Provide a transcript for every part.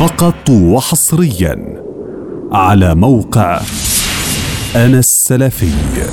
فقط وحصريا على موقع أنا السلفي.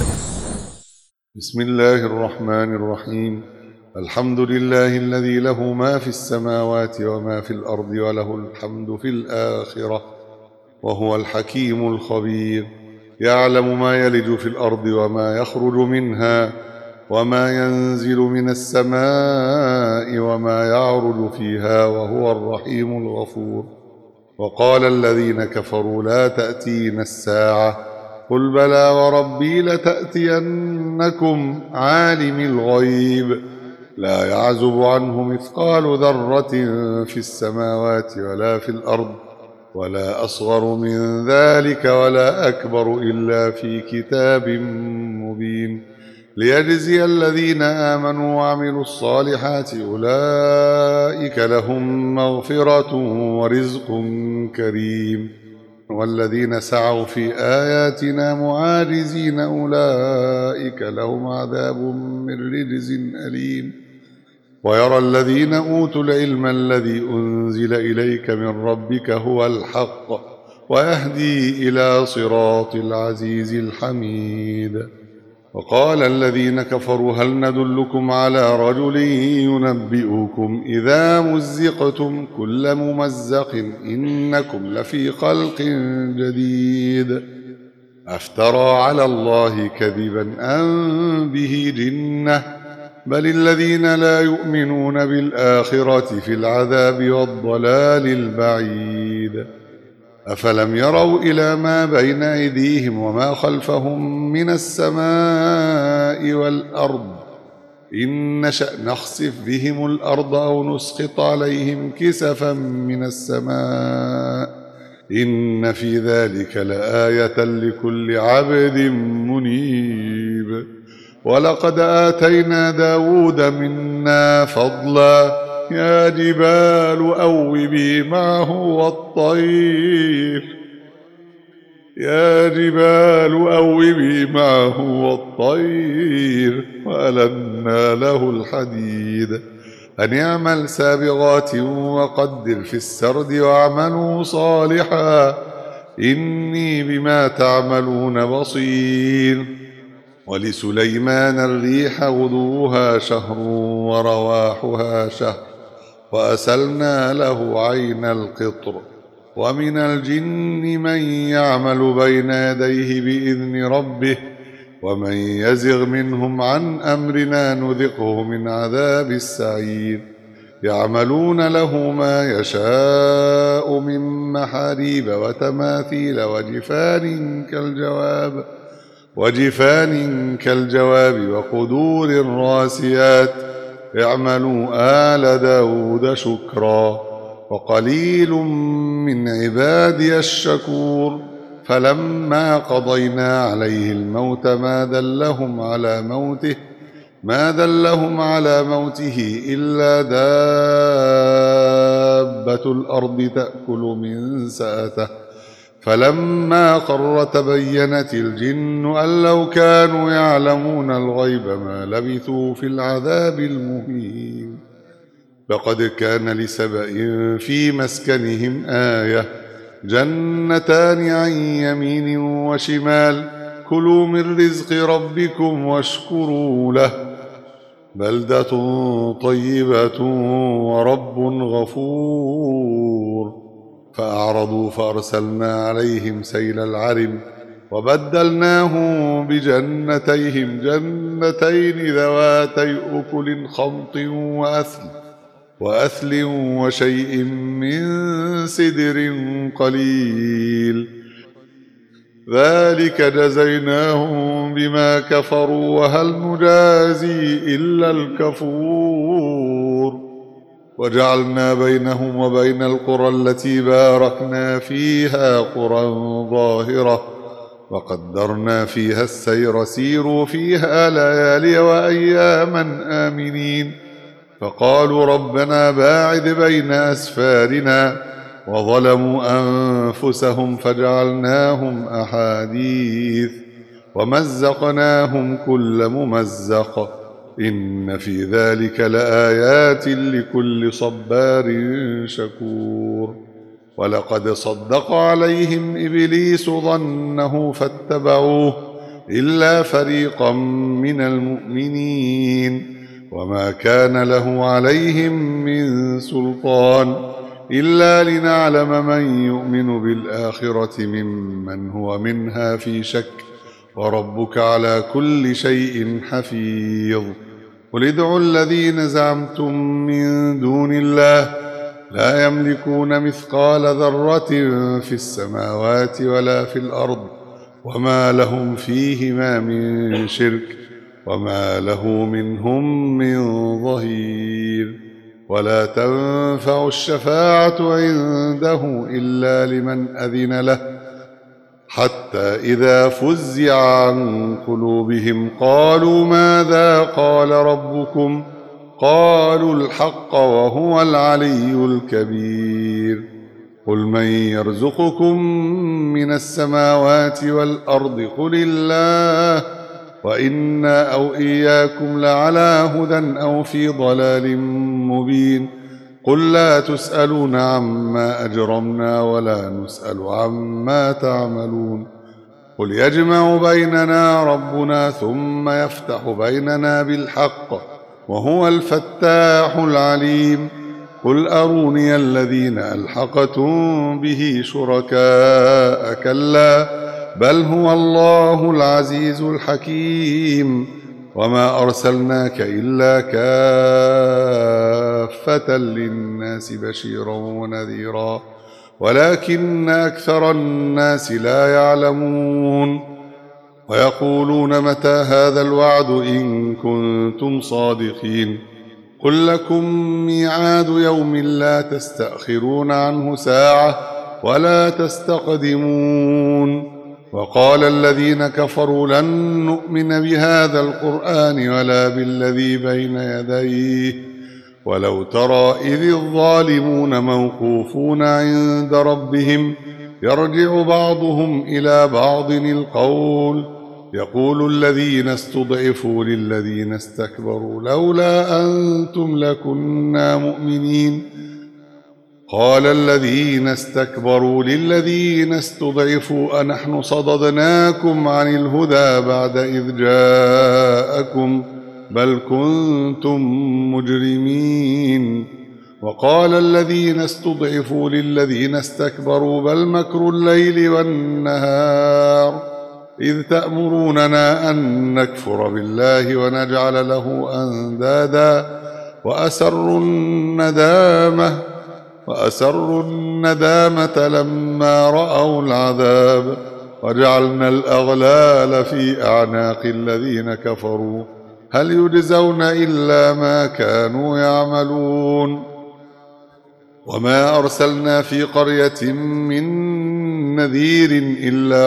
بسم الله الرحمن الرحيم. الحمد لله الذي له ما في السماوات وما في الأرض وله الحمد في الآخرة وهو الحكيم الخبير. يعلم ما يلج في الأرض وما يخرج منها وما ينزل من السماء وما يعرج فيها وهو الرحيم الغفور. وقال الذين كفروا لا تأتينا الساعة قل بلى وربي لتأتينكم عالم الغيب لا يعزب عنه مثقال ذرة في السماوات ولا في الأرض ولا أصغر من ذلك ولا أكبر إلا في كتاب مبين ليجزي الذين آمنوا وعملوا الصالحات أولئك لهم مغفرة ورزق كريم. والذين سعوا في آياتنا معاجزين أولئك لهم عذاب من رجز أليم. ويرى الذين أوتوا العلم الذي أنزل إليك من ربك هو الحق ويهدي إلى صراط العزيز الحميد. وقال الذين كفروا هل ندلكم على رجل ينبئكم إذا مزقتم كل ممزق إنكم لفي خلق جديد أفترى على الله كذبا أم به جنة بل الذين لا يؤمنون بالآخرة في العذاب والضلال البعيد. أفلم يروا إلى ما بين أيديهم وما خلفهم من السماء والأرض إن نشأ نخسف بهم الأرض أو نسقط عليهم كسفا من السماء إن في ذلك لآية لكل عبد منيب. ولقد آتينا داود منا فضلا يا جبال أوبي معه والطير وألنا له الحديد أن يعمل سابغات وقدر في السرد واعملوا صالحا إني بما تعملون بصير. ولسليمان الريح غدوها شهر ورواحها شهر وأسلنا له عين القطر. ومن الجن من يعمل بين يديه بإذن ربه ومن يزغ منهم عن أمرنا نذقه من عذاب السعير. يعملون له ما يشاء من محاريب وتماثيل وجفان كالجواب وقدور الراسيات اعملوا آل داود شكرا وقليل من عبادي الشكور. فلما قضينا عليه الموت ما دلهم على موته إلا دابة الأرض تأكل من سأته فلما خر تبينت الجن أن لو كانوا يعلمون الغيب ما لبثوا في العذاب المهين. لقد كان لسبإ في مسكنهم آية جنتان عن يمين وشمال كلوا من رزق ربكم واشكروا له بلدة طيبة ورب غفور. فأعرضوا فأرسلنا عليهم سيل العرم وبدلناهم بجنتين ذواتي أكل خمط وأثل وشيء من سدر قليل ذلك جزيناهم بما كفروا وهل نجازي إلا الكفور. وجعلنا بينهم وبين القرى التي باركنا فيها قرى ظاهرة وقدرنا فيها السير سيروا فيها ليالي وأياما آمنين. فقالوا ربنا باعد بين أسفارنا وظلموا أنفسهم فجعلناهم أحاديث ومزقناهم كل ممزق إن في ذلك لآيات لكل صبار شكور. ولقد صدق عليهم إبليس ظنه فاتبعوه إلا فريقا من المؤمنين وما كان له عليهم من سلطان إلا لنعلم من يؤمن بالآخرة ممن هو منها في شك وربك على كل شيء حفيظ. قل ادعوا الذين زعمتم من دون الله لا يملكون مثقال ذرة في السماوات ولا في الأرض وما لهم فيهما من شرك وما له منهم من ظهير. ولا تنفع الشفاعة عنده إلا لمن أذن له حتى إذا فزع عن قلوبهم قالوا ماذا قال ربكم قالوا الحق وهو العلي الكبير. قل من يرزقكم من السماوات والأرض قل الله وإنا أو إياكم لعلى هدى أو في ضلال مبين. قل لا تسألون عما أجرمنا ولا نسأل عما تعملون. قل يجمع بيننا ربنا ثم يفتح بيننا بالحق وهو الفتاح العليم. قل أروني الذين ألحقتم به شركاء كلا بل هو الله العزيز الحكيم. وما أرسلناك إلا كافة للناس بشيرا ونذيرا ولكن أكثر الناس لا يعلمون. ويقولون متى هذا الوعد إن كنتم صادقين. قل لكم ميعاد يوم لا تستأخرون عنه ساعة ولا تستقدمون. وقال الذين كفروا لن نؤمن بهذا القرآن ولا بالذي بين يديه ولو ترى إذ الظالمون موقوفون عند ربهم يرجع بعضهم إلى بعض القول يقول الذين استضعفوا للذين استكبروا لولا أنتم لكنا مؤمنين. قال الذين استكبروا للذين استضعفوا أنحن صددناكم عن الهدى بعد إذ جاءكم بل كنتم مجرمين. وقال الذين استضعفوا للذين استكبروا بل مكر الليل والنهار إذ تأمروننا أن نكفر بالله ونجعل له أندادا وأسروا الندامة لما رأوا العذاب وجعلنا الأغلال في أعناق الذين كفروا هل يجزون إلا ما كانوا يعملون. وما أرسلنا في قرية من نذير إلا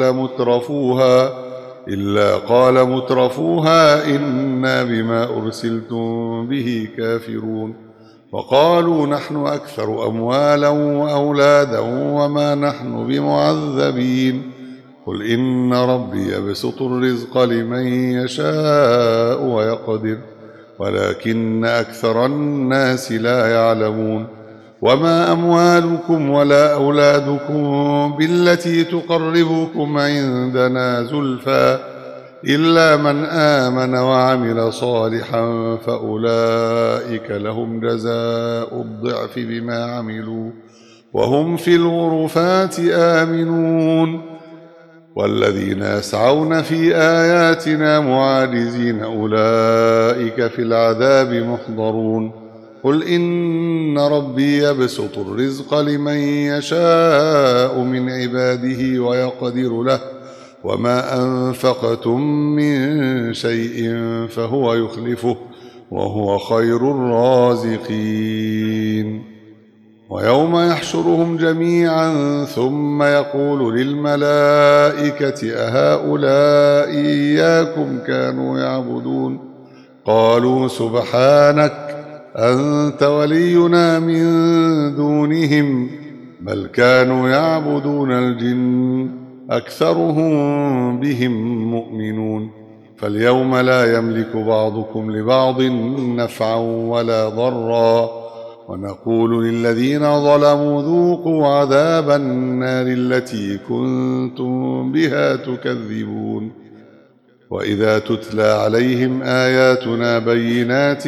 قال مترفوها إنا بما أرسلتم به كافرون. وقالوا نحن أكثر أموالا وأولادا وما نحن بمعذبين. قل إن ربي يبسط الرزق لمن يشاء ويقدر ولكن أكثر الناس لا يعلمون. وما أموالكم ولا أولادكم بالتي تقربكم عندنا زلفى إلا من آمن وعمل صالحا فأولئك لهم جزاء الضعف بما عملوا وهم في الغرفات آمنون. والذين يسعون في آياتنا معاجزين أولئك في العذاب محضرون. قل إن ربي يبسط الرزق لمن يشاء من عباده ويقدر له وما أنفقتم من شيء فهو يخلفه وهو خير الرازقين. ويوم يحشرهم جميعا ثم يقول للملائكة أهؤلاء إياكم كانوا يعبدون قالوا سبحانك أنت ولينا من دونهم بل كانوا يعبدون الجن أكثرهم بهم مؤمنون. فاليوم لا يملك بعضكم لبعض نفعا ولا ضرا ونقول للذين ظلموا ذوقوا عذاب النار التي كنتم بها تكذبون وإذا تتلى عليهم آياتنا بينات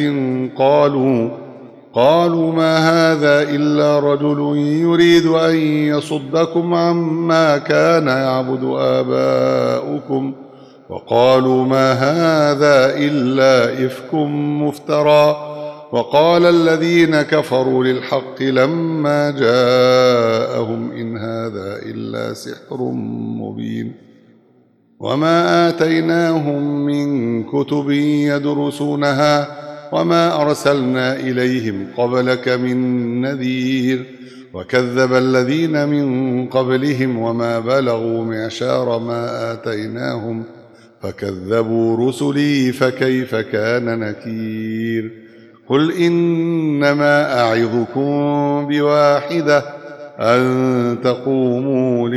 قالوا ما هذا إلا رجل يريد أن يصدكم عما كان يعبد آباؤكم وقالوا ما هذا إلا إفك مفترى وقال الذين كفروا للحق لما جاءهم إن هذا إلا سحر مبين وما آتيناهم من كتب يدرسونها وما أرسلنا إليهم قبلك من نذير وكذب الذين من قبلهم وما بلغوا معشار ما آتيناهم فكذبوا رسلي فكيف كان نكير قل إنما أعظكم بواحدة أن تقوموا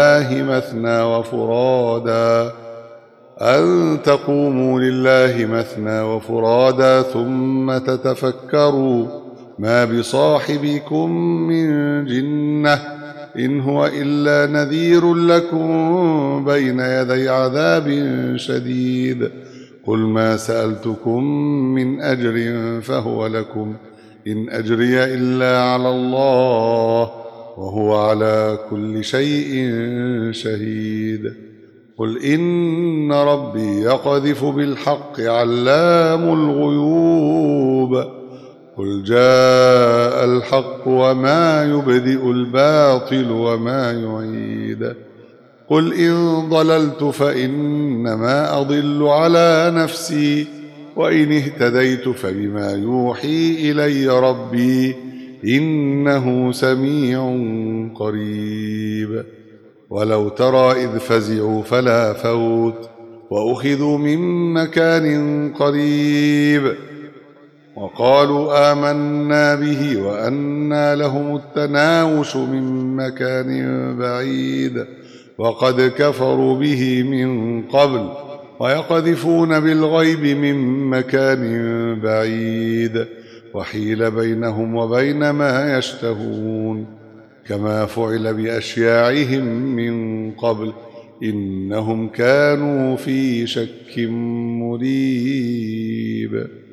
لله مثنى وفرادا ثم تتفكروا ما بصاحبكم من جنة إن هو إلا نذير لكم بين يدي عذاب شديد قل ما سألتكم من أجر فهو لكم إن أجري إلا على الله وهو على كل شيء شهيد قل إن ربي يقذف بالحق علام الغيوب قل جاء الحق وما يبدئ الباطل وما يعيد قل إن ضللت فإنما أضل على نفسي وإن اهتديت فبما يوحي إلي ربي إنه سميع قريب ولو ترى إذ فزعوا فلا فوت وأخذوا من مكان قريب وقالوا آمنا به وأنى لهم التناوش من مكان بعيد وقد كفروا به من قبل ويقذفون بالغيب من مكان بعيد وحيل بينهم وبين ما يشتهون كما فعل بأشياعهم من قبل إنهم كانوا في شك مريب